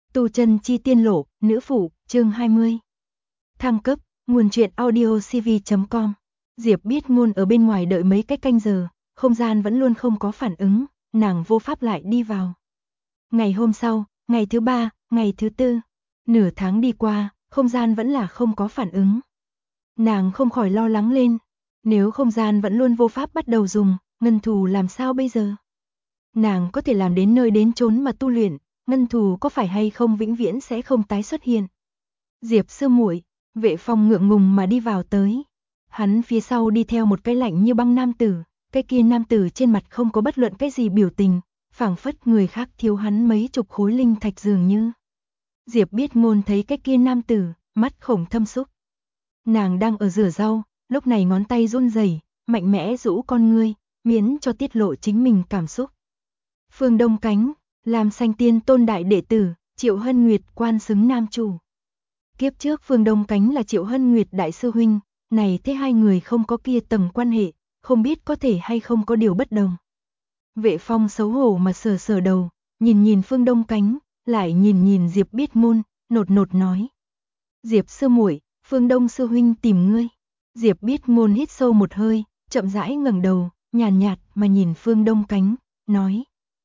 Tu chân chi tiên lộ, nữ phụ, chương 20. Thăng cấp, nguồn truyện audio cv.com. Diệp Biết Ngôn ở bên ngoài đợi mấy cái canh giờ, không gian vẫn luôn không có phản ứng, nàng vô pháp lại đi vào. Ngày hôm sau, ngày thứ 3, ngày thứ 4, nửa tháng đi qua, không gian vẫn là không có phản ứng. Nàng không khỏi lo lắng lên, nếu không gian vẫn luôn vô pháp bắt đầu dùng, ngân thù làm sao bây giờ? Nàng có thể làm đến nơi đến chốn mà tu luyện, ngân thù có phải hay không vĩnh viễn sẽ không tái xuất hiện. Diệp sư muội, Vệ Phong ngượng ngùng mà đi vào tới. Hắn phía sau đi theo một cái lạnh như băng nam tử, cái kia nam tử trên mặt không có bất luận cái gì biểu tình, phảng phất người khác thiếu hắn mấy chục khối linh thạch dường như. Diệp Biết Ngôn thấy cái kia nam tử, mắt khổng thâm súc. Nàng đang ở rửa rau, lúc này ngón tay run rẩy, mạnh mẽ rũ con ngươi, miễn cho tiết lộ chính mình cảm xúc. Phương Đông Cánh, Lam Xanh Tiên Tôn đại đệ tử, Triệu Hân Nguyệt quan xứng nam chủ. Kiếp trước Phương Đông Cánh là Triệu Hân Nguyệt đại sư huynh, này thế hai người không có kia tầng quan hệ, không biết có thể hay không có điều bất đồng. Vệ Phong xấu hổ mà sờ sờ đầu, nhìn nhìn Phương Đông Cánh, lại nhìn nhìn Diệp Biết Ngôn, nột nột nói. Diệp sư muội, Phương Đông sư huynh tìm ngươi. Diệp Biết Ngôn hít sâu một hơi, chậm rãi ngẩng đầu, nhàn nhạt mà nhìn Phương Đông Cánh, nói.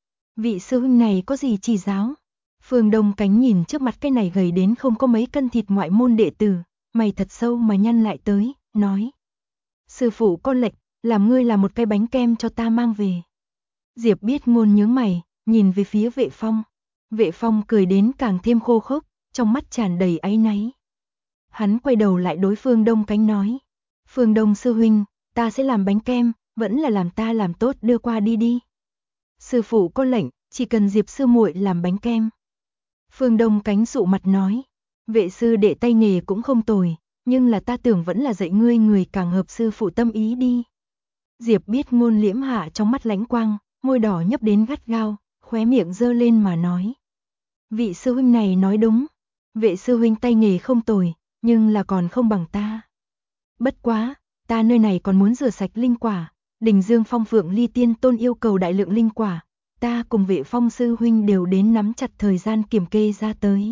Vị sư huynh này có gì chỉ giáo? Phương Đông Cánh nhìn trước mặt cái này gầy đến không có mấy cân thịt ngoại môn đệ tử, mày thật sâu mà nhăn lại tới, nói. Sư phụ có lệnh, làm ngươi làm một cái bánh kem cho ta mang về. Diệp Biết Ngôn nhướng mày, nhìn về phía Vệ Phong. Vệ Phong cười đến càng thêm khô khốc, trong mắt tràn đầy áy náy. Hắn quay đầu lại đối Phương Đông Cánh nói. Phương Đông sư huynh, ta sẽ làm bánh kem, vẫn là làm ta làm tốt đưa qua đi đi. Sư phụ có lệnh, chỉ cần Diệp sư muội làm bánh kem. Phương Đông Cánh sụ mặt nói, vệ sư đệ tay nghề cũng không tồi, nhưng là ta tưởng vẫn là dạy ngươi người càng hợp sư phụ tâm ý đi. Diệp Biết Ngôn liễm hạ trong mắt lãnh quang, môi đỏ nhấp đến gắt gao, khóe miệng giơ lên mà nói. Vị sư huynh này nói đúng, vệ sư huynh tay nghề không tồi, nhưng là còn không bằng ta. Bất quá, ta nơi này còn muốn rửa sạch linh quả, Đình Dương Phong Phượng Ly Tiên Tôn yêu cầu đại lượng linh quả, ta cùng Vệ Phong sư huynh đều đến nắm chặt thời gian kiểm kê ra tới.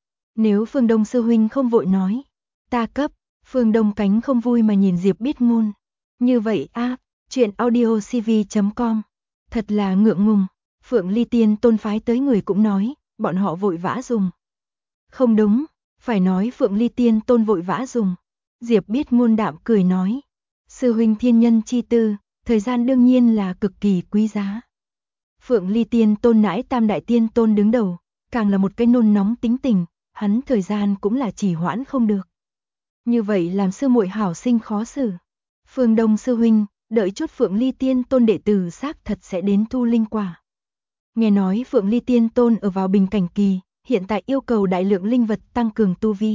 Nếu Phương Đông sư huynh không vội nói, ta cấp. Phương Đông Cánh không vui mà nhìn Diệp Biết Ngôn. Như vậy a, chuyện audio cv.com. Thật là ngượng ngùng, Phượng Ly Tiên Tôn phái tới người cũng nói, bọn họ vội vã dùng. Không đúng, phải nói Phượng Ly Tiên Tôn vội vã dùng. Diệp Biết Ngôn đạm cười nói, sư huynh thiên nhân chi tư, thời gian đương nhiên là cực kỳ quý giá. Phượng Ly Tiên Tôn nãi Tam Đại Tiên Tôn đứng đầu, càng là một cái nôn nóng tính tình, hắn thời gian cũng là chỉ hoãn không được. Như vậy làm sư muội hảo sinh khó xử. Phương Đông sư huynh, đợi chút Phượng Ly Tiên Tôn đệ tử xác thật sẽ đến thu linh quả. Nghe nói Phượng Ly Tiên Tôn ở vào bình cảnh kỳ, hiện tại yêu cầu đại lượng linh vật tăng cường tu vi.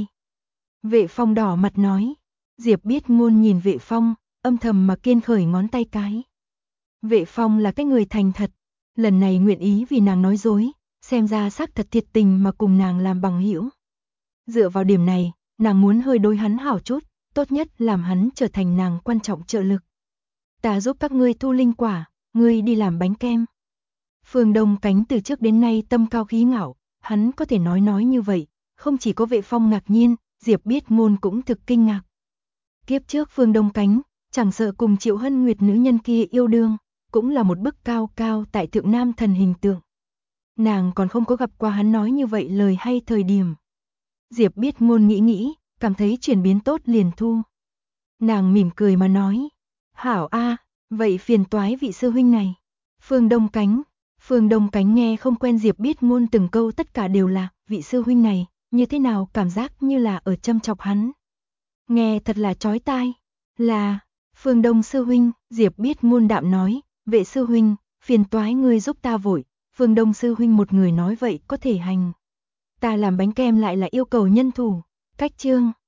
Vệ Phong đỏ mặt nói. Diệp Biết Ngôn nhìn Vệ Phong, âm thầm mà kiên khởi ngón tay cái. Vệ Phong là cái người thành thật, lần này nguyện ý vì nàng nói dối, xem ra xác thật thiệt tình mà cùng nàng làm bằng hữu. Dựa vào điểm này, nàng muốn hơi đối hắn hảo chút, tốt nhất làm hắn trở thành nàng quan trọng trợ lực. Ta giúp các ngươi thu linh quả, ngươi đi làm bánh kem. Phương Đông Cánh từ trước đến nay tâm cao khí ngạo, hắn có thể nói như vậy, không chỉ có Vệ Phong ngạc nhiên, Diệp Biết Ngôn cũng thực kinh ngạc. Kiếp trước Phương Đông Cánh, chẳng sợ cùng Triệu Hân Nguyệt nữ nhân kia yêu đương, cũng là một bức cao cao tại thượng nam thần hình tượng. Nàng còn không có gặp qua hắn nói như vậy lời hay thời điểm. Diệp Biết Ngôn nghĩ, cảm thấy chuyển biến tốt liền thu. Nàng mỉm cười mà nói, hảo a, vậy phiền toái vị sư huynh này. Phương Đông Cánh nghe không quen Diệp Biết Ngôn từng câu tất cả đều là, vị sư huynh này, như thế nào cảm giác như là ở châm chọc hắn. Nghe thật là chói tai, là, Phương Đông sư huynh, Diệp Biết Ngôn đạm nói, vệ sư huynh, phiền toái ngươi giúp ta vội, Phương Đông sư huynh một người nói vậy có thể hành. Ta làm bánh kem lại là yêu cầu nhân thủ, cách chương.